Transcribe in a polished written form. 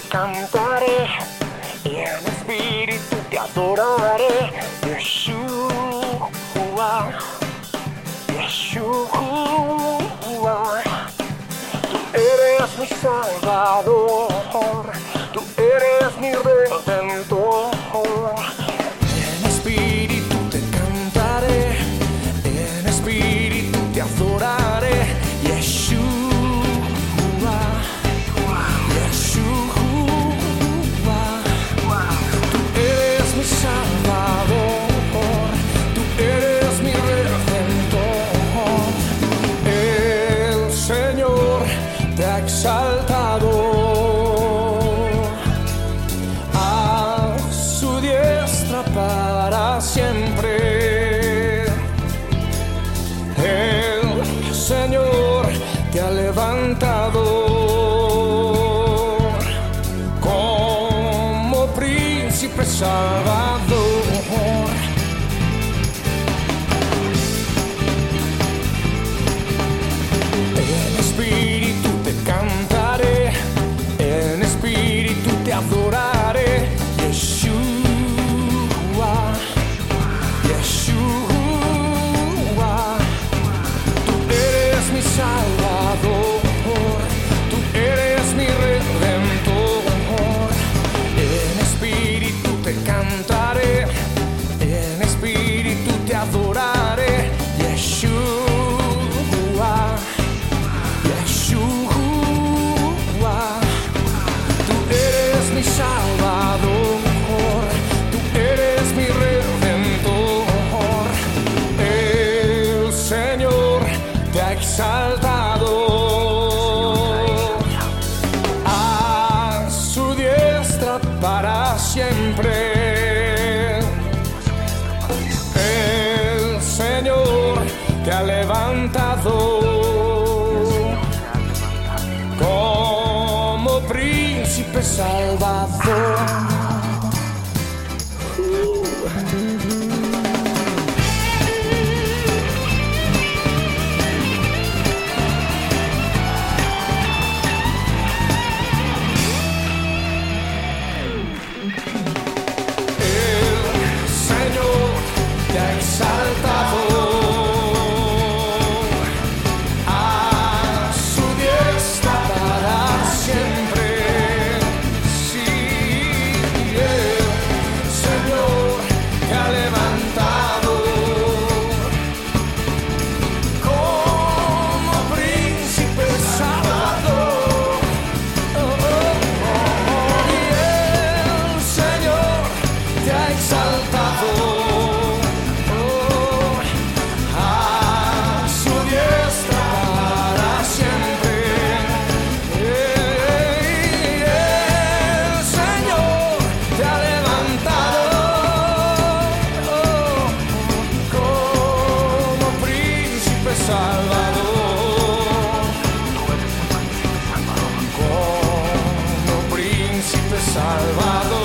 cantaré, y en espíritu te adoraré. Yeshua, Yeshua, tú eres mi Salvador, tú eres mi Redentor. En espíritu te cantaré, en espíritu te adoraré. Yeshua, Yeshua, tú eres mi Salvador, tú eres mi Redentor. El Señor te ha exaltado, a su diestra para siempre. El Señor te ha levantado como príncipe salvador. En espíritu te cantaré, en espíritu te adoraré. Yeshua, Yeshua, tú eres mi Salvador, tú eres mi Redentor. En espíritu te cantaré, en espíritu te adoraré. Yeshua, Yeshua, tú eres mi Salvador, tú eres mi Redentor. El Señor te ha exaltado, a su diestra para siempre. El Señor te ha levantado como príncipe salvador. Salvador, como príncipe salvador.